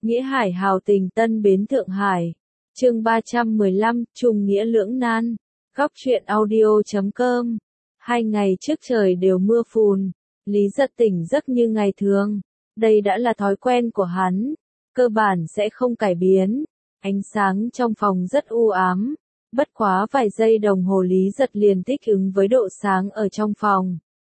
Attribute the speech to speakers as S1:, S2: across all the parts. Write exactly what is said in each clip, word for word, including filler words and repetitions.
S1: Nghĩa Hải hào tình Tân Bến Thượng Hải. Chương ba trăm mười lăm, trùng nghĩa lưỡng nan. Góc truyện audio chấm com. Hai ngày trước trời đều mưa phùn, Lý Giật tỉnh giấc như ngày thường. Đây đã là thói quen của hắn, cơ bản sẽ không cải biến. Ánh sáng trong phòng rất u ám, bất quá vài giây đồng hồ Lý Giật liền thích ứng với độ sáng ở trong phòng.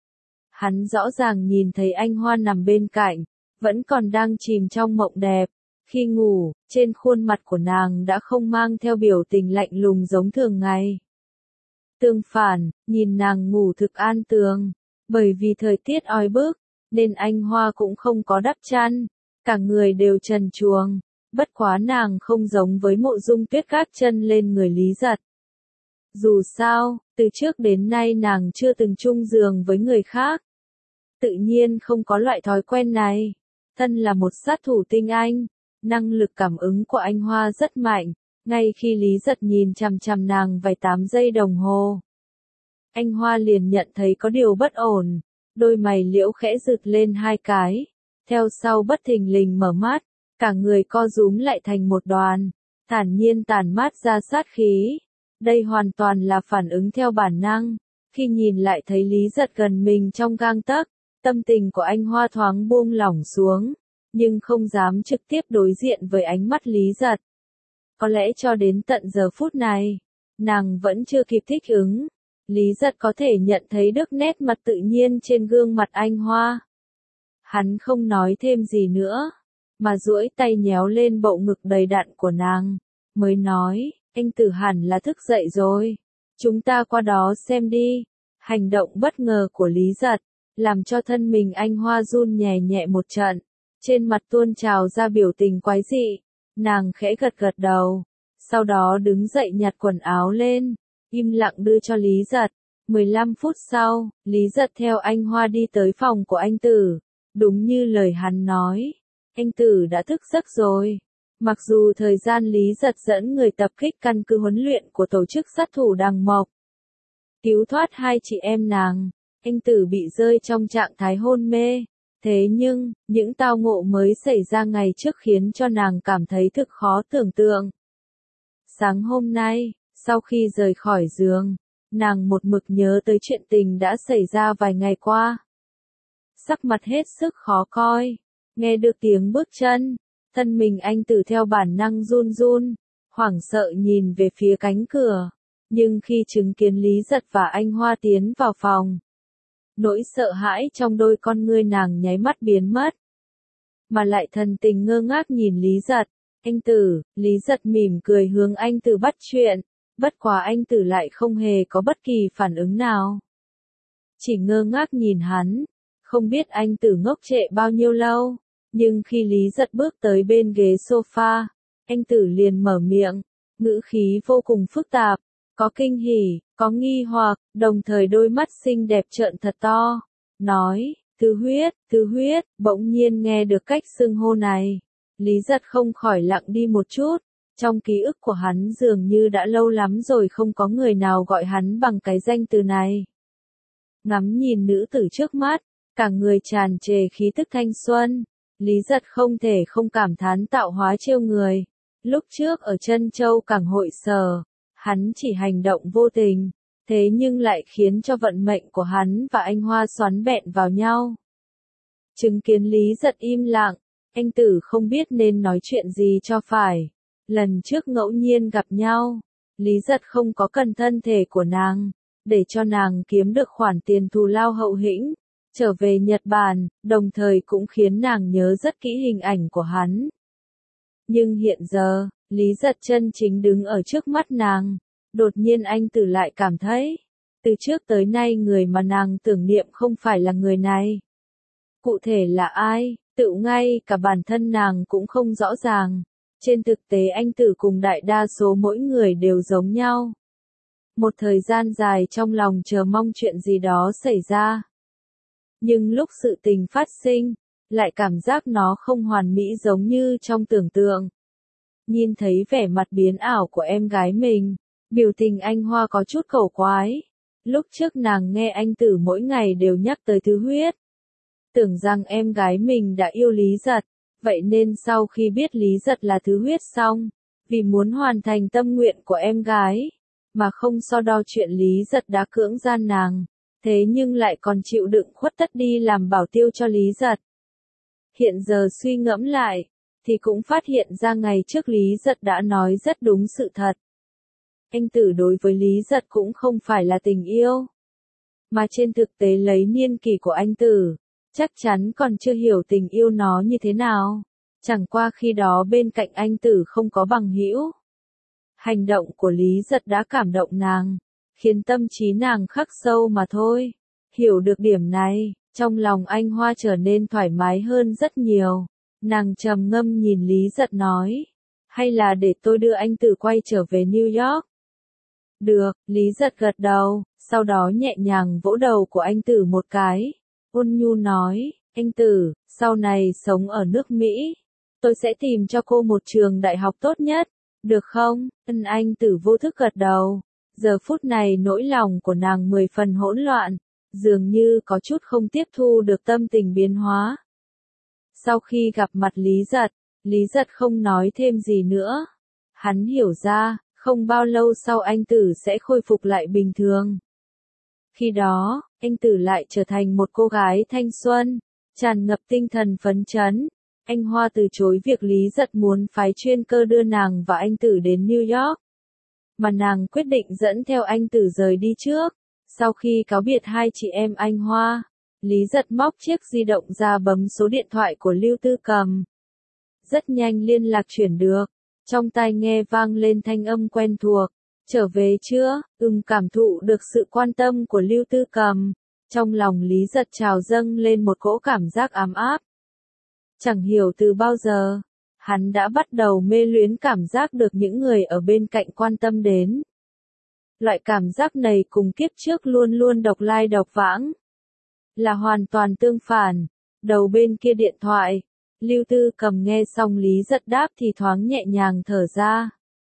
S1: Hắn rõ ràng nhìn thấy Anh Hoa nằm bên cạnh, vẫn còn đang chìm trong mộng đẹp. Khi ngủ, trên khuôn mặt của nàng đã không mang theo biểu tình lạnh lùng giống thường ngày. Tương phản, nhìn nàng ngủ thực an tường, bởi vì thời tiết oi bức, nên Anh Hoa cũng không có đắp chăn, cả người đều trần truồng, bất quá nàng không giống với Mộ Dung Tuyết gác chân lên người Lý Giật. Dù sao, từ trước đến nay nàng chưa từng chung giường với người khác. Tự nhiên không có loại thói quen này. Thân là một sát thủ tinh anh, năng lực cảm ứng của Anh Hoa rất mạnh, ngay khi Lý Giật nhìn chằm chằm nàng vài tám giây đồng hồ. Anh Hoa liền nhận thấy có điều bất ổn, đôi mày liễu khẽ rực lên hai cái, theo sau bất thình lình mở mắt, cả người co rúm lại thành một đoàn, thản nhiên tản mát ra sát khí. Đây hoàn toàn là phản ứng theo bản năng, khi nhìn lại thấy Lý Giật gần mình trong gang tấc, tâm tình của Anh Hoa thoáng buông lỏng xuống, nhưng không dám trực tiếp đối diện với ánh mắt Lý Giật. Có lẽ cho đến tận giờ phút này, nàng vẫn chưa kịp thích ứng. Lý Giật có thể nhận thấy được nét mặt tự nhiên trên gương mặt Anh Hoa. Hắn không nói thêm gì nữa, mà duỗi tay nhéo lên bộ ngực đầy đặn của nàng, mới nói, anh Tử hẳn là thức dậy rồi. Chúng ta qua đó xem đi. Hành động bất ngờ của Lý Giật, làm cho thân mình Anh Hoa run nhẹ nhẹ một trận, trên mặt tuôn trào ra biểu tình quái dị. Nàng khẽ gật gật đầu, sau đó đứng dậy nhặt quần áo lên, im lặng đưa cho Lý Giật. mười lăm phút sau, Lý Giật theo Anh Hoa đi tới phòng của anh Tử. Đúng như lời hắn nói, anh Tử đã thức giấc rồi. Mặc dù thời gian Lý Giật dẫn người tập kích căn cứ huấn luyện của tổ chức sát thủ Đằng Mộc, cứu thoát hai chị em nàng, anh Tử bị rơi trong trạng thái hôn mê. Thế nhưng, những tao ngộ mới xảy ra ngày trước khiến cho nàng cảm thấy thực khó tưởng tượng. Sáng hôm nay, sau khi rời khỏi giường, nàng một mực nhớ tới chuyện tình đã xảy ra vài ngày qua. Sắc mặt hết sức khó coi, nghe được tiếng bước chân, thân mình anh Tử theo bản năng run run, hoảng sợ nhìn về phía cánh cửa, nhưng khi chứng kiến Lý Giật và Anh Hoa tiến vào phòng, nỗi sợ hãi trong đôi con ngươi nàng nháy mắt biến mất, mà lại thần tình ngơ ngác nhìn Lý Giật. Anh Tử, Lý Giật mỉm cười hướng anh Tử bắt chuyện, bất quá anh Tử lại không hề có bất kỳ phản ứng nào. Chỉ ngơ ngác nhìn hắn, không biết anh Tử ngốc trệ bao nhiêu lâu, nhưng khi Lý Giật bước tới bên ghế sofa, anh Tử liền mở miệng, ngữ khí vô cùng phức tạp, có kinh hỉ, có nghi hoặc, đồng thời đôi mắt xinh đẹp trợn thật to, nói, Thứ Huyết, Thứ Huyết. Bỗng nhiên nghe được cách xưng hô này, Lý Giật không khỏi lặng đi một chút, trong ký ức của hắn dường như đã lâu lắm rồi không có người nào gọi hắn bằng cái danh từ này. Ngắm nhìn nữ tử trước mắt, cả người tràn trề khí tức thanh xuân, Lý Giật không thể không cảm thán tạo hóa trêu người. Lúc trước ở Trân Châu Cảng hội sở, hắn chỉ hành động vô tình, thế nhưng lại khiến cho vận mệnh của hắn và Anh Hoa xoắn bẹn vào nhau. Chứng kiến Lý Giật im lặng, anh Tử không biết nên nói chuyện gì cho phải. Lần trước ngẫu nhiên gặp nhau, Lý Giật không có cần thân thể của nàng, để cho nàng kiếm được khoản tiền thù lao hậu hĩnh, trở về Nhật Bản, đồng thời cũng khiến nàng nhớ rất kỹ hình ảnh của hắn. Nhưng hiện giờ, Lý Giật chân chính đứng ở trước mắt nàng, đột nhiên anh Tử lại cảm thấy, từ trước tới nay người mà nàng tưởng niệm không phải là người này. Cụ thể là ai, tự ngay cả bản thân nàng cũng không rõ ràng. Trên thực tế anh Tử cùng đại đa số mỗi người đều giống nhau. Một thời gian dài trong lòng chờ mong chuyện gì đó xảy ra. Nhưng lúc sự tình phát sinh, lại cảm giác nó không hoàn mỹ giống như trong tưởng tượng. Nhìn thấy vẻ mặt biến ảo của em gái mình, biểu tình Anh Hoa có chút cổ quái. Lúc trước nàng nghe anh Tử mỗi ngày đều nhắc tới Thứ Huyết, tưởng rằng em gái mình đã yêu Lý Giật, Vậy nên sau khi biết Lý Giật là thứ huyết xong, vì muốn hoàn thành tâm nguyện của em gái, mà không so đo chuyện Lý Giật đã cưỡng gian nàng, thế nhưng lại còn chịu đựng khuất tất đi làm bảo tiêu cho Lý Giật. Hiện giờ suy ngẫm lại, thì cũng phát hiện ra ngày trước Lý Giật đã nói rất đúng sự thật. Anh Tử đối với Lý Giật cũng không phải là tình yêu, mà trên thực tế lấy niên kỷ của anh Tử, chắc chắn còn chưa hiểu tình yêu nó như thế nào. Chẳng qua khi đó bên cạnh anh Tử không có bằng hữu. Hành động của Lý Giật đã cảm động nàng, khiến tâm trí nàng khắc sâu mà thôi. Hiểu được điểm này, trong lòng anh Hoa trở nên thoải mái hơn rất nhiều. Nàng trầm ngâm nhìn Lý Giật nói, hay là để tôi đưa anh Tử quay trở về New York? Được, Lý Giật gật đầu, sau đó nhẹ nhàng vỗ đầu của anh Tử một cái. Ôn nhu nói, anh Tử, sau này sống ở nước Mỹ, tôi sẽ tìm cho cô một trường đại học tốt nhất, được không? Ân anh Tử vô thức gật đầu. Giờ phút này nỗi lòng của nàng mười phần hỗn loạn, dường như có chút không tiếp thu được tâm tình biến hóa. Sau khi gặp mặt Lý Giật, Lý Giật không nói thêm gì nữa. Hắn hiểu ra, không bao lâu sau anh Tử sẽ khôi phục lại bình thường. Khi đó, anh Tử lại trở thành một cô gái thanh xuân, tràn ngập tinh thần phấn chấn. Anh Hoa từ chối việc Lý Giật muốn phái chuyên cơ đưa nàng và anh Tử đến New York, mà nàng quyết định dẫn theo anh Tử rời đi trước. Sau khi cáo biệt hai chị em anh Hoa, Lý Giật móc chiếc di động ra bấm số điện thoại của Lưu Tư Cầm. Rất nhanh liên lạc chuyển được, trong tai nghe vang lên thanh âm quen thuộc. Trở về chưa? Ừm, cảm thụ được sự quan tâm của Lưu Tư Cầm. Trong lòng Lý Giật trào dâng lên một cỗ cảm giác ấm áp. Chẳng hiểu từ bao giờ, hắn đã bắt đầu mê luyến cảm giác được những người ở bên cạnh quan tâm đến. Loại cảm giác này cùng kiếp trước luôn luôn độc lai độc vãng, là hoàn toàn tương phản. Đầu bên kia điện thoại, Lưu Tư Cầm nghe xong Lý Giật đáp thì thoáng nhẹ nhàng thở ra.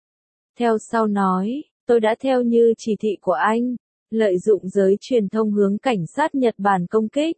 S1: Theo sau nói, tôi đã theo như chỉ thị của anh, lợi dụng giới truyền thông hướng cảnh sát Nhật Bản công kích.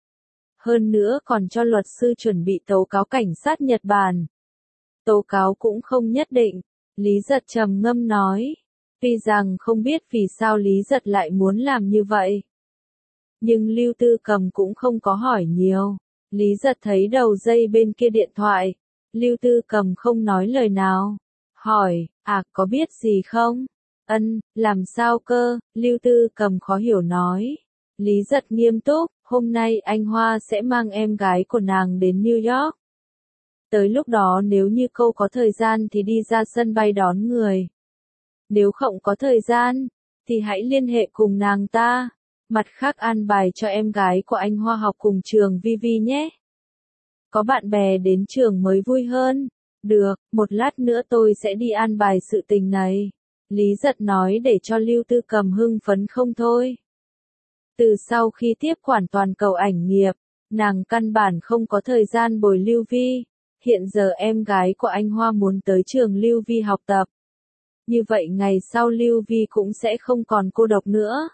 S1: Hơn nữa còn cho luật sư chuẩn bị tố cáo cảnh sát Nhật Bản. Tố cáo cũng không nhất định, Lý Giật trầm ngâm nói. Tuy rằng không biết vì sao Lý Giật lại muốn làm như vậy, nhưng Lưu Tư Cầm cũng không có hỏi nhiều. Lý Giật thấy đầu dây bên kia điện thoại, Lưu Tư Cầm không nói lời nào. Hỏi, à có biết gì không? Ân, làm sao cơ? Lưu Tư Cầm khó hiểu nói. Lý Giật nghiêm túc, hôm nay anh Hoa sẽ mang em gái của nàng đến New York. Tới lúc đó nếu như cô có thời gian thì đi ra sân bay đón người. Nếu không có thời gian, thì hãy liên hệ cùng nàng ta. Mặt khác an bài cho em gái của anh Hoa học cùng trường Vivi nhé. Có bạn bè đến trường mới vui hơn. Được, một lát nữa tôi sẽ đi an bài sự tình này. Lý Giật nói để cho Lưu Tư Cầm hưng phấn không thôi. Từ sau khi tiếp quản toàn cầu ảnh nghiệp, nàng căn bản không có thời gian bồi Lưu Vi. Hiện giờ em gái của anh Hoa muốn tới trường Lưu Vi học tập. Như vậy ngày sau Lưu Vi cũng sẽ không còn cô độc nữa.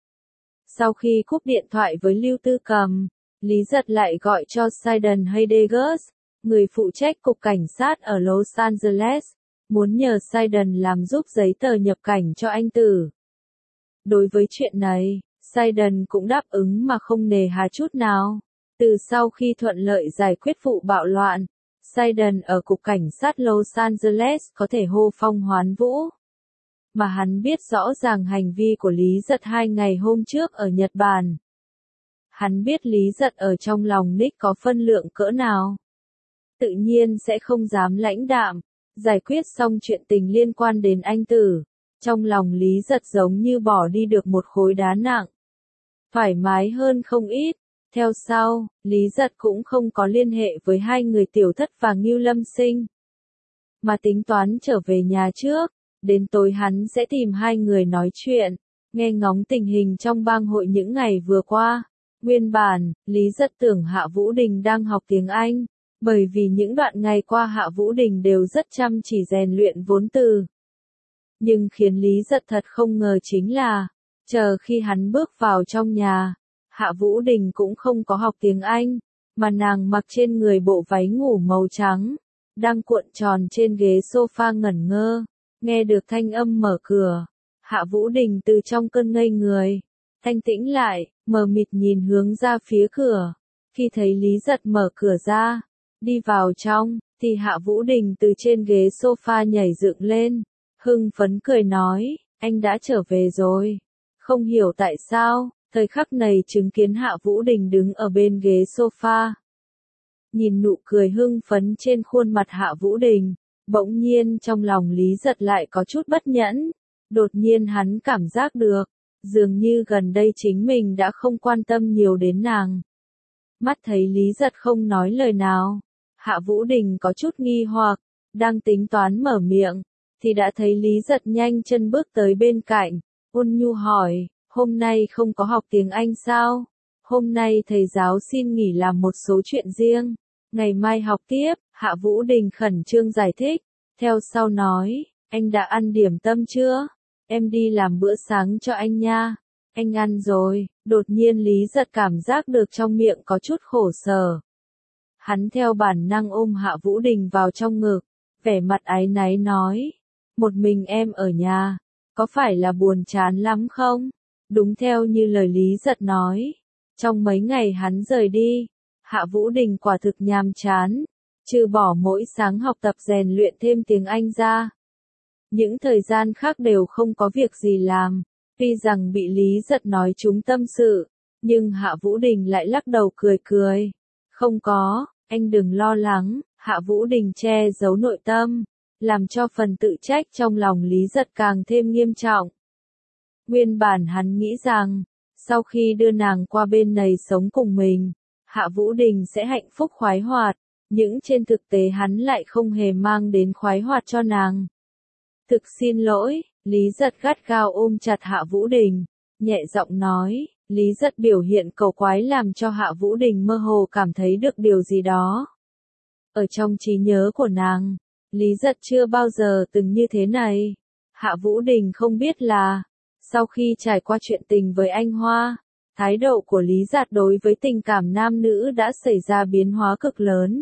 S1: Sau khi cúp điện thoại với Lưu Tư Cầm, Lý Giật lại gọi cho Sidon Heidegger, người phụ trách cục cảnh sát ở Los Angeles, muốn nhờ Sidon làm giúp giấy tờ nhập cảnh cho anh Tử. Đối với chuyện này, Sidon cũng đáp ứng mà không nề hà chút nào. Từ sau khi thuận lợi giải quyết vụ bạo loạn, Sidon ở cục cảnh sát Los Angeles có thể hô phong hoán vũ. Mà hắn biết rõ ràng hành vi của Lý Giật hai ngày hôm trước ở Nhật Bản. Hắn biết Lý Giật ở trong lòng Nick có phân lượng cỡ nào. Tự nhiên sẽ không dám lãnh đạm, giải quyết xong chuyện tình liên quan đến anh Tử. Trong lòng Lý Giật giống như bỏ đi được một khối đá nặng. Thoải mái hơn không ít. Theo sau, Lý Giật cũng không có liên hệ với hai người Tiểu Thất và Ngưu Lâm Sinh, mà tính toán trở về nhà trước. Đến tối hắn sẽ tìm hai người nói chuyện, nghe ngóng tình hình trong bang hội những ngày vừa qua. Nguyên bản, Lý Giật tưởng Hạ Vũ Đình đang học tiếng Anh, bởi vì những đoạn ngày qua Hạ Vũ Đình đều rất chăm chỉ rèn luyện vốn từ. Nhưng khiến Lý Giật thật không ngờ chính là, chờ khi hắn bước vào trong nhà, Hạ Vũ Đình cũng không có học tiếng Anh, mà nàng mặc trên người bộ váy ngủ màu trắng, đang cuộn tròn trên ghế sofa ngẩn ngơ, nghe được thanh âm mở cửa. Hạ Vũ Đình từ trong cơn ngây người, thanh tĩnh lại, mờ mịt nhìn hướng ra phía cửa. Khi thấy Lý Giật mở cửa ra, đi vào trong, thì Hạ Vũ Đình từ trên ghế sofa nhảy dựng lên, hưng phấn cười nói, anh đã trở về rồi. Không hiểu tại sao, thời khắc này chứng kiến Hạ Vũ Đình đứng ở bên ghế sofa. Nhìn nụ cười hưng phấn trên khuôn mặt Hạ Vũ Đình, bỗng nhiên trong lòng Lý Giật lại có chút bất nhẫn. Đột nhiên hắn cảm giác được, dường như gần đây chính mình đã không quan tâm nhiều đến nàng. Mắt thấy Lý Giật không nói lời nào, Hạ Vũ Đình có chút nghi hoặc, đang tính toán mở miệng, thì đã thấy Lý Giật nhanh chân bước tới bên cạnh, ôn nhu hỏi, hôm nay không có học tiếng Anh sao? Hôm nay thầy giáo xin nghỉ làm một số chuyện riêng, ngày mai học tiếp. Hạ Vũ Đình khẩn trương giải thích, theo sau nói, anh đã ăn điểm tâm chưa? Em đi làm bữa sáng cho anh nha. Anh ăn rồi. Đột nhiên Lý Giật cảm giác được trong miệng có chút khổ sở. Hắn theo bản năng ôm Hạ Vũ Đình vào trong ngực, vẻ mặt áy náy nói, một mình em ở nhà, có phải là buồn chán lắm không? Đúng theo như lời Lý Giật nói, trong mấy ngày hắn rời đi, Hạ Vũ Đình quả thực nhàm chán, trừ bỏ mỗi sáng học tập rèn luyện thêm tiếng Anh ra. Những thời gian khác đều không có việc gì làm, tuy rằng bị Lý Giật nói trúng tâm sự, nhưng Hạ Vũ Đình lại lắc đầu cười cười. Không có, anh đừng lo lắng. Hạ Vũ Đình che giấu nội tâm, làm cho phần tự trách trong lòng Lý Giật càng thêm nghiêm trọng. Nguyên bản hắn nghĩ rằng, sau khi đưa nàng qua bên này sống cùng mình, Hạ Vũ Đình sẽ hạnh phúc khoái hoạt, nhưng trên thực tế hắn lại không hề mang đến khoái hoạt cho nàng. Thực xin lỗi, Lý Giật gắt gao ôm chặt Hạ Vũ Đình, nhẹ giọng nói, Lý Giật biểu hiện cầu quái làm cho Hạ Vũ Đình mơ hồ cảm thấy được điều gì đó. Ở trong trí nhớ của nàng, Lý Giật chưa bao giờ từng như thế này. Hạ Vũ Đình không biết là, sau khi trải qua chuyện tình với anh Hoa, thái độ của Lý Giật đối với tình cảm nam nữ đã xảy ra biến hóa cực lớn.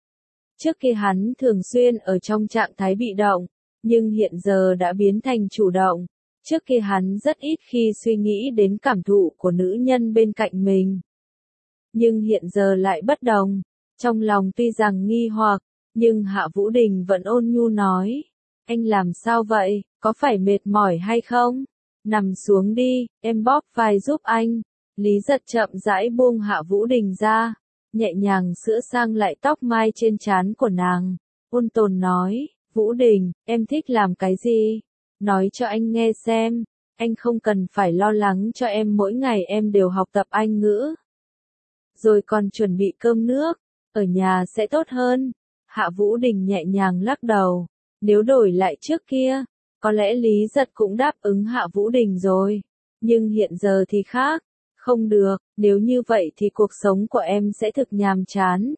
S1: Trước kia hắn thường xuyên ở trong trạng thái bị động, nhưng hiện giờ đã biến thành chủ động. Trước kia hắn rất ít khi suy nghĩ đến cảm thụ của nữ nhân bên cạnh mình. Nhưng hiện giờ lại bất đồng. Trong lòng tuy rằng nghi hoặc, nhưng Hạ Vũ Đình vẫn ôn nhu nói. Anh làm sao vậy, có phải mệt mỏi hay không? Nằm xuống đi, em bóp vai giúp anh. Lý Giật chậm rãi buông Hạ Vũ Đình ra, nhẹ nhàng sửa sang lại tóc mai trên trán của nàng. Ôn tồn nói, Vũ Đình, em thích làm cái gì? Nói cho anh nghe xem, anh không cần phải lo lắng cho em mỗi ngày em đều học tập Anh ngữ. Rồi còn chuẩn bị cơm nước, ở nhà sẽ tốt hơn. Hạ Vũ Đình nhẹ nhàng lắc đầu, nếu đổi lại trước kia, có lẽ Lý Giật cũng đáp ứng Hạ Vũ Đình rồi. Nhưng hiện giờ thì khác, không được, nếu như vậy thì cuộc sống của em sẽ thực nhàm chán.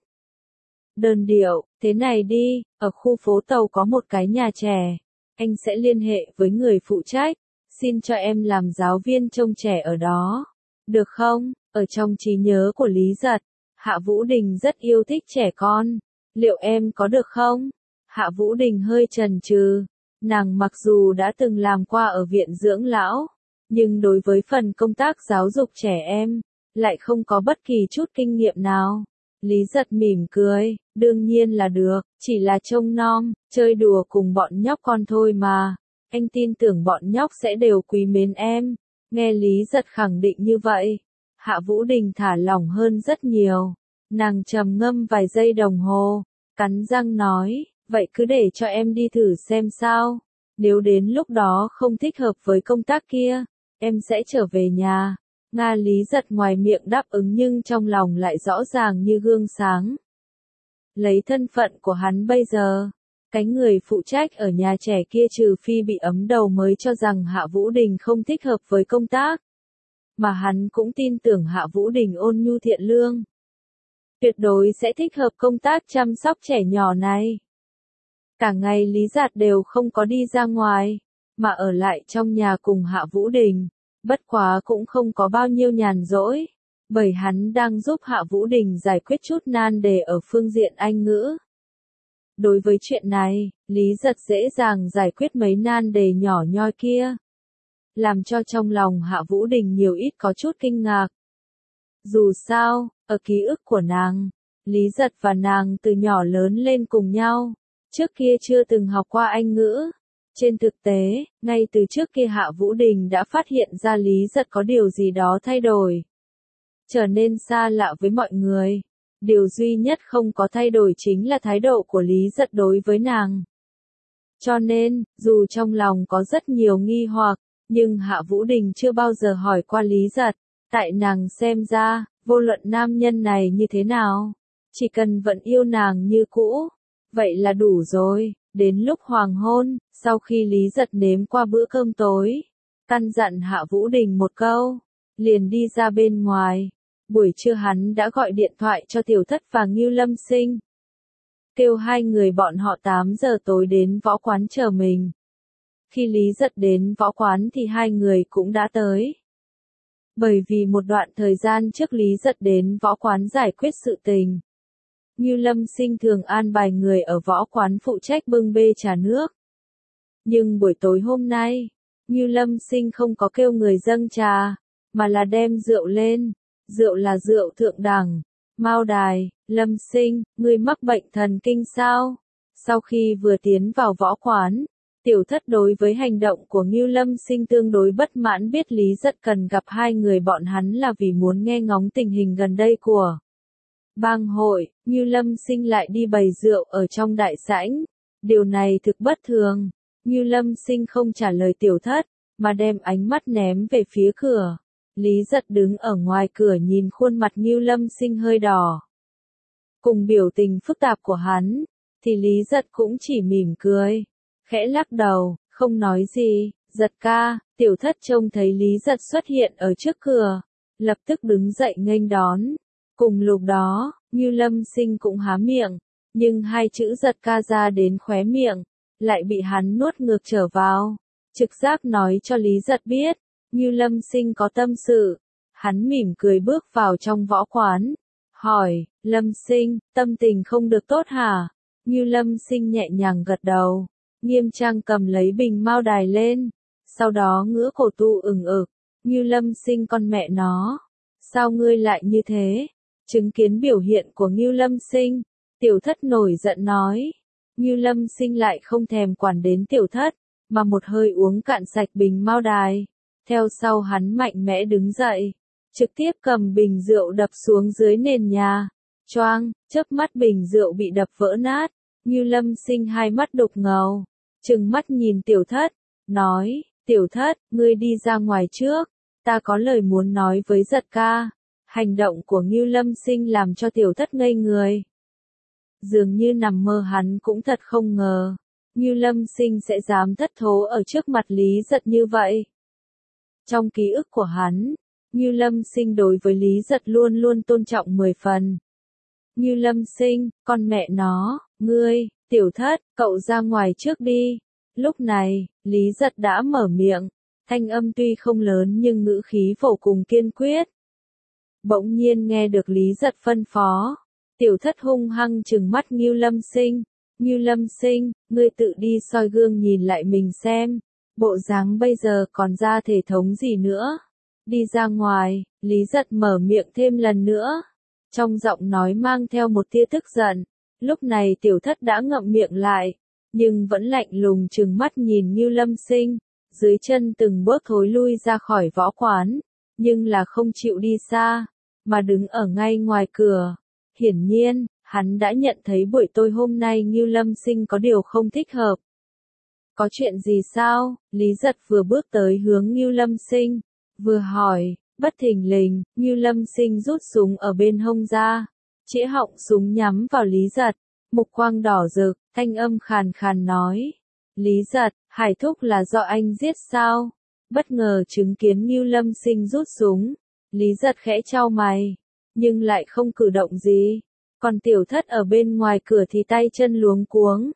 S1: Đơn điệu, thế này đi, ở khu phố Tàu có một cái nhà trẻ. Anh sẽ liên hệ với người phụ trách, xin cho em làm giáo viên trông trẻ ở đó. Được không? Ở trong trí nhớ của Lý Giật, Hạ Vũ Đình rất yêu thích trẻ con. Liệu em có được không? Hạ Vũ Đình hơi chần chừ. Nàng mặc dù đã từng làm qua ở viện dưỡng lão, nhưng đối với phần công tác giáo dục trẻ em, lại không có bất kỳ chút kinh nghiệm nào. Lý Giật mỉm cười, đương nhiên là được, chỉ là trông nom, chơi đùa cùng bọn nhóc con thôi mà. Anh tin tưởng bọn nhóc sẽ đều quý mến em. Nghe Lý Giật khẳng định như vậy, Hạ Vũ Đình thả lỏng hơn rất nhiều. Nàng trầm ngâm vài giây đồng hồ, cắn răng nói, vậy cứ để cho em đi thử xem sao. Nếu đến lúc đó không thích hợp với công tác kia, em sẽ trở về nhà. Nga Lý Giật ngoài miệng đáp ứng nhưng trong lòng lại rõ ràng như gương sáng. Lấy thân phận của hắn bây giờ, cái người phụ trách ở nhà trẻ kia trừ phi bị ấm đầu mới cho rằng Hạ Vũ Đình không thích hợp với công tác. Mà hắn cũng tin tưởng Hạ Vũ Đình ôn nhu thiện lương, tuyệt đối sẽ thích hợp công tác chăm sóc trẻ nhỏ này. Cả ngày Lý Giật đều không có đi ra ngoài, mà ở lại trong nhà cùng Hạ Vũ Đình. Bất quá cũng không có bao nhiêu nhàn rỗi. Bởi hắn đang giúp Hạ Vũ Đình giải quyết chút nan đề ở phương diện Anh ngữ. Đối với chuyện này, Lý Giật dễ dàng giải quyết mấy nan đề nhỏ nhoi kia, làm cho trong lòng Hạ Vũ Đình nhiều ít có chút kinh ngạc. Dù sao, ở ký ức của nàng, Lý Giật và nàng từ nhỏ lớn lên cùng nhau, trước kia chưa từng học qua Anh ngữ. Trên thực tế, ngay từ trước kia Hạ Vũ Đình đã phát hiện ra Lý Giật có điều gì đó thay đổi, trở nên xa lạ với mọi người. Điều duy nhất không có thay đổi chính là thái độ của Lý Giật đối với nàng. Cho nên, dù trong lòng có rất nhiều nghi hoặc, nhưng Hạ Vũ Đình chưa bao giờ hỏi qua Lý Giật. Tại nàng xem ra, vô luận nam nhân này như thế nào, chỉ cần vẫn yêu nàng như cũ, vậy là đủ rồi. Đến lúc hoàng hôn, sau khi Lý Giật nếm qua bữa cơm tối, căn dặn Hạ Vũ Đình một câu, liền đi ra bên ngoài. Buổi trưa hắn đã gọi điện thoại cho Tiểu Thất và Ngưu Lâm Sinh, kêu hai người bọn họ tám giờ tối đến võ quán chờ mình. Khi Lý Giật đến võ quán thì hai người cũng đã tới. Bởi vì một đoạn thời gian trước Lý Giật đến võ quán giải quyết sự tình, Ngưu Lâm Sinh thường an bài người ở võ quán phụ trách bưng bê trà nước. Nhưng buổi tối hôm nay, Ngưu Lâm Sinh không có kêu người dâng trà, mà là đem rượu lên. Rượu là rượu thượng đẳng. Mao Đài, Lâm Sinh, ngươi mắc bệnh thần kinh sao? Sau khi vừa tiến vào võ quán, Tiểu Thất đối với hành động của Ngưu Lâm Sinh tương đối bất mãn, biết Lý Giật cần gặp hai người bọn hắn là vì muốn nghe ngóng tình hình gần đây của bang hội. Ngưu Lâm Sinh lại đi bày rượu ở trong đại sảnh. Điều này thực bất thường. Ngưu Lâm Sinh không trả lời Tiểu Thất, mà đem ánh mắt ném về phía cửa. Lý Giật đứng ở ngoài cửa nhìn khuôn mặt Ngưu Lâm Sinh hơi đỏ, cùng biểu tình phức tạp của hắn, thì Lý Giật cũng chỉ mỉm cười, khẽ lắc đầu, không nói gì. Giật ca. Tiểu Thất trông thấy Lý Giật xuất hiện ở trước cửa, lập tức đứng dậy nghênh đón. Cùng lúc đó, Ngưu Lâm Sinh cũng há miệng, nhưng hai chữ giật ca ra đến khóe miệng, lại bị hắn nuốt ngược trở vào. Trực giác nói cho Lý Giật biết, Ngưu Lâm Sinh có tâm sự. Hắn mỉm cười bước vào trong võ quán, hỏi, Lâm Sinh, tâm tình không được tốt hả? Ngưu Lâm Sinh nhẹ nhàng gật đầu, nghiêm trang cầm lấy bình Mao Đài lên, sau đó ngửa cổ tu ửng ực. Ngưu Lâm Sinh con mẹ nó, sao ngươi lại như thế? Chứng kiến biểu hiện của Ngưu Lâm Sinh, Tiểu Thất nổi giận nói. Ngưu Lâm Sinh lại không thèm quản đến Tiểu Thất, mà một hơi uống cạn sạch bình Mao Đài. Theo sau hắn mạnh mẽ đứng dậy, trực tiếp cầm bình rượu đập xuống dưới nền nhà. Choang, chớp mắt bình rượu bị đập vỡ nát. Ngưu Lâm Sinh hai mắt đục ngầu, trừng mắt nhìn Tiểu Thất, nói, Tiểu Thất, ngươi đi ra ngoài trước, ta có lời muốn nói với Giật ca. Hành động của Ngưu Lâm Sinh làm cho Tiểu Thất ngây người. Dường như nằm mơ, hắn cũng thật không ngờ, Ngưu Lâm Sinh sẽ dám thất thố ở trước mặt Lý Giật như vậy. Trong ký ức của hắn, Ngưu Lâm Sinh đối với Lý Giật luôn luôn tôn trọng mười phần. Ngưu Lâm Sinh, con mẹ nó, ngươi, Tiểu Thất, cậu ra ngoài trước đi. Lúc này, Lý Giật đã mở miệng, thanh âm tuy không lớn nhưng ngữ khí vô cùng kiên quyết. Bỗng nhiên nghe được Lý Giật phân phó, Tiểu Thất hung hăng trừng mắt Ngưu Lâm Sinh. Ngưu Lâm Sinh, ngươi tự đi soi gương nhìn lại mình xem, bộ dáng bây giờ còn ra thể thống gì nữa. Đi ra ngoài. Lý Giật mở miệng thêm lần nữa, trong giọng nói mang theo một tia tức giận. Lúc này Tiểu Thất đã ngậm miệng lại, nhưng vẫn lạnh lùng trừng mắt nhìn Ngưu Lâm Sinh, dưới chân từng bước thối lui ra khỏi võ quán, nhưng là không chịu đi xa, mà đứng ở ngay ngoài cửa. Hiển nhiên, hắn đã nhận thấy buổi tối hôm nay Ngưu Lâm Sinh có điều không thích hợp. Có chuyện gì sao? Lý Giật vừa bước tới hướng Ngưu Lâm Sinh, vừa hỏi. Bất thình lình, Ngưu Lâm Sinh rút súng ở bên hông ra, chĩa họng súng nhắm vào Lý Giật, mục quang đỏ rực, thanh âm khàn khàn nói. Lý Giật, Hải Thúc là do anh giết sao? Bất ngờ chứng kiến Ngưu Lâm Sinh rút súng, Lý Giật khẽ chau mày, nhưng lại không cử động gì. Còn Tiểu Thất ở bên ngoài cửa thì tay chân luống cuống,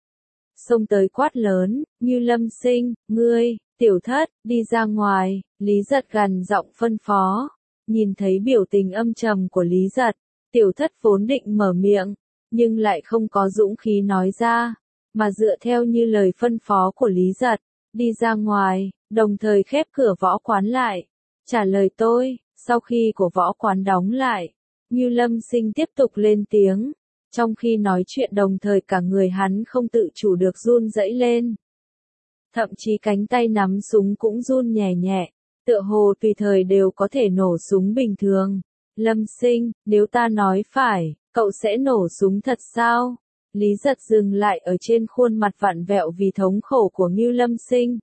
S1: xông tới quát lớn, Ngưu Lâm Sinh, ngươi, Tiểu Thất, đi ra ngoài. Lý Giật gằn giọng phân phó, Nhìn thấy biểu tình âm trầm của Lý Giật, tiểu thất vốn định mở miệng, nhưng lại không có dũng khí nói ra, mà dựa theo như lời phân phó của Lý Giật, đi ra ngoài, đồng thời khép cửa võ quán lại. Trả lời tôi, sau khi của võ quán đóng lại, Ngưu Lâm Sinh tiếp tục lên tiếng, trong khi nói chuyện đồng thời cả người hắn không tự chủ được run rẩy lên. Thậm chí cánh tay nắm súng cũng run nhẹ nhẹ, tựa hồ tùy thời đều có thể nổ súng bình thường. Lâm Sinh, nếu ta nói phải, cậu sẽ nổ súng thật sao? Lý Giật dừng lại ở trên khuôn mặt vặn vẹo vì thống khổ của Ngưu Lâm Sinh.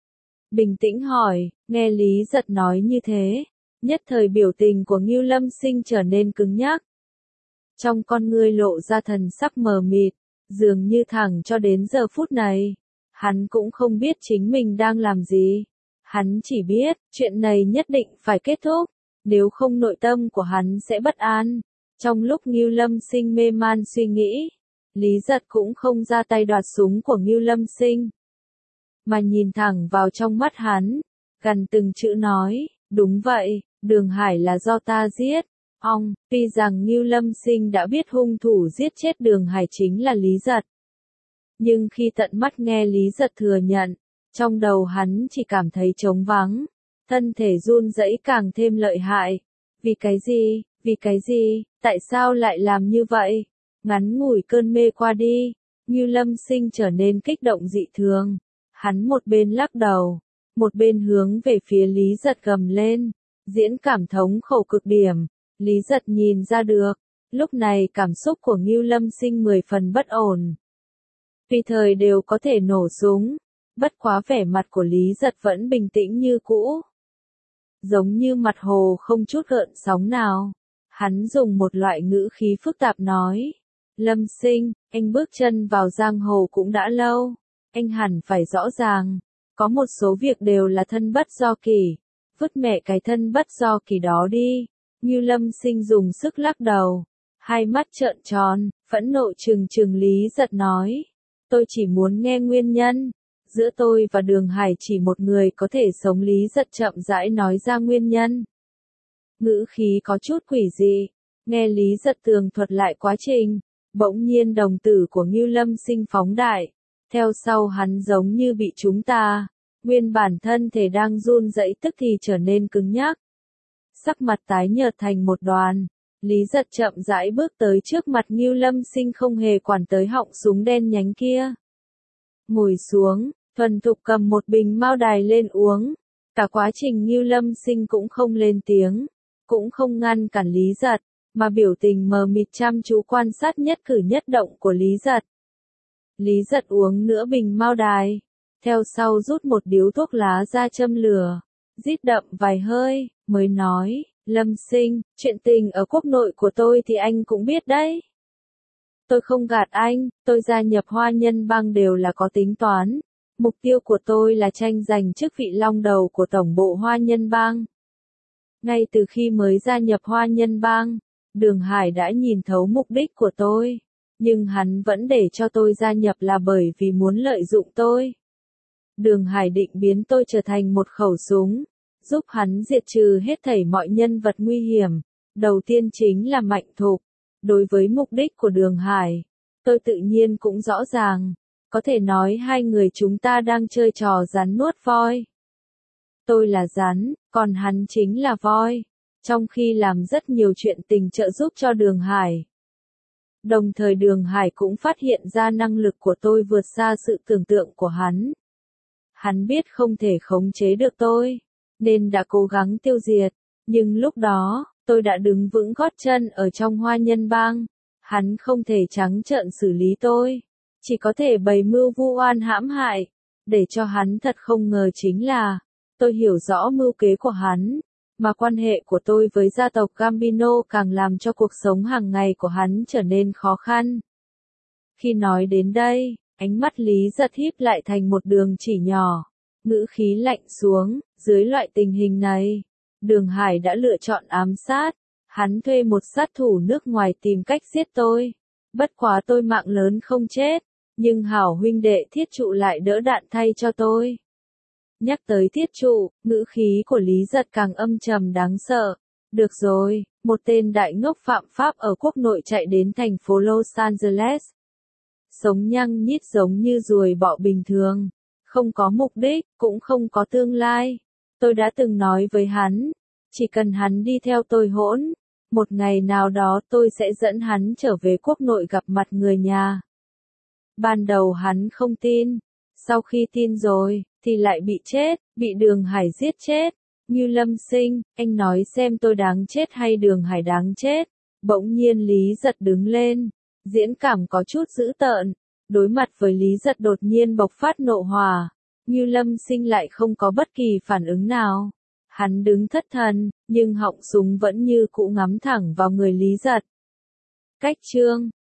S1: Bình tĩnh hỏi, nghe Lý Giật nói như thế, nhất thời biểu tình của Ngưu Lâm Sinh trở nên cứng nhắc. Trong con ngươi lộ ra thần sắc mờ mịt, dường như thẳng cho đến giờ phút này, hắn cũng không biết chính mình đang làm gì. Hắn chỉ biết, chuyện này nhất định phải kết thúc, nếu không nội tâm của hắn sẽ bất an. Trong lúc Ngưu Lâm Sinh mê man suy nghĩ, Lý Giật cũng không ra tay đoạt súng của Ngưu Lâm Sinh, mà nhìn thẳng vào trong mắt hắn, gần từng chữ nói, đúng vậy, Đường Hải là do ta giết. Ông, tuy rằng Ngưu Lâm Sinh đã biết hung thủ giết chết Đường Hải chính là Lý Giật, nhưng khi tận mắt nghe Lý Giật thừa nhận, trong đầu hắn chỉ cảm thấy trống vắng, thân thể run rẩy càng thêm lợi hại. Vì cái gì, vì cái gì, tại sao lại làm như vậy? Ngắn ngủi cơn mê qua đi, Ngưu Lâm Sinh trở nên kích động dị thường. Hắn một bên lắc đầu, một bên hướng về phía Lý Giật gầm lên, diễn cảm thống khổ cực điểm. Lý Giật nhìn ra được, lúc này cảm xúc của Ngưu Lâm Sinh mười phần bất ổn. Tùy thời đều có thể nổ súng, bất quá vẻ mặt của Lý Giật vẫn bình tĩnh như cũ, giống như mặt hồ không chút gợn sóng nào. Hắn dùng một loại ngữ khí phức tạp nói, Lâm Sinh, anh bước chân vào giang hồ cũng đã lâu, anh hẳn phải rõ ràng, có một số việc đều là thân bất do kỳ, vứt mẹ cái thân bất do kỳ đó đi. Ngưu Lâm Sinh dùng sức lắc đầu, hai mắt trợn tròn, phẫn nộ trừng trừng Lý Giật nói, tôi chỉ muốn nghe nguyên nhân, giữa tôi và Đường Hải chỉ một người có thể sống. Lý Giật chậm rãi nói ra nguyên nhân. Ngữ khí có chút quỷ dị, nghe Lý Giật tường thuật lại quá trình, bỗng nhiên đồng tử của Ngưu Lâm Sinh phóng đại, theo sau hắn giống như bị trúng tà, nguyên bản thân thể đang run rẩy tức thì trở nên cứng nhắc. Sắc mặt tái nhợt thành một đoàn, Lý Giật chậm rãi bước tới trước mặt Ngưu Lâm Sinh không hề quản tới họng súng đen nhánh kia. Ngồi xuống, thuần thục cầm một bình mao đài lên uống, cả quá trình Ngưu Lâm Sinh cũng không lên tiếng, cũng không ngăn cản Lý Giật, mà biểu tình mờ mịt chăm chú quan sát nhất cử nhất động của Lý Giật. Lý Giật uống nửa bình mao đài, theo sau rút một điếu thuốc lá ra châm lửa, rít đậm vài hơi, mới nói, Lâm Sinh, chuyện tình ở quốc nội của tôi thì anh cũng biết đấy. Tôi không gạt anh, tôi gia nhập Hoa Nhân Bang đều là có tính toán. Mục tiêu của tôi là tranh giành chức vị long đầu của tổng bộ Hoa Nhân Bang. Ngay từ khi mới gia nhập Hoa Nhân Bang, Đường Hải đã nhìn thấu mục đích của tôi, nhưng hắn vẫn để cho tôi gia nhập là bởi vì muốn lợi dụng tôi. Đường Hải định biến tôi trở thành một khẩu súng, giúp hắn diệt trừ hết thảy mọi nhân vật nguy hiểm, đầu tiên chính là Mạnh Thục. Đối với mục đích của Đường Hải, tôi tự nhiên cũng rõ ràng, có thể nói hai người chúng ta đang chơi trò rắn nuốt voi. Tôi là rắn, còn hắn chính là voi, trong khi làm rất nhiều chuyện tình trợ giúp cho Đường Hải. Đồng thời Đường Hải cũng phát hiện ra năng lực của tôi vượt xa sự tưởng tượng của hắn. Hắn biết không thể khống chế được tôi, nên đã cố gắng tiêu diệt, nhưng lúc đó, tôi đã đứng vững gót chân ở trong Hoa Nhân Bang, hắn không thể trắng trợn xử lý tôi, chỉ có thể bày mưu vu oan hãm hại, để cho hắn thật không ngờ chính là, tôi hiểu rõ mưu kế của hắn, mà quan hệ của tôi với gia tộc Gambino càng làm cho cuộc sống hàng ngày của hắn trở nên khó khăn. Khi nói đến đây, ánh mắt Lý Giật híp lại thành một đường chỉ nhỏ, ngữ khí lạnh xuống, dưới loại tình hình này, Đường Hải đã lựa chọn ám sát, hắn thuê một sát thủ nước ngoài tìm cách giết tôi. Bất quá tôi mạng lớn không chết, nhưng hảo huynh đệ Thiết Trụ lại đỡ đạn thay cho tôi. Nhắc tới Thiết Trụ, ngữ khí của Lý Giật càng âm trầm đáng sợ, Được rồi, một tên đại ngốc phạm pháp ở quốc nội chạy đến thành phố Los Angeles. Sống nhăng nhít giống như ruồi bọ bình thường. Không có mục đích, cũng không có tương lai. Tôi đã từng nói với hắn, chỉ cần hắn đi theo tôi hỗn, một ngày nào đó tôi sẽ dẫn hắn trở về quốc nội gặp mặt người nhà. Ban đầu hắn không tin, sau khi tin rồi, thì lại bị chết, bị Đường Hải giết chết. Như Lâm Sinh, anh nói xem tôi đáng chết hay Đường Hải đáng chết. Bỗng nhiên Lý Giật đứng lên, diễn cảm có chút dữ tợn. Đối mặt với Lý Giật đột nhiên bộc phát nộ hỏa, Như Lâm Sinh lại không có bất kỳ phản ứng nào. Hắn đứng thất thần, nhưng họng súng vẫn như cũ ngắm thẳng vào người Lý Giật. Cách chương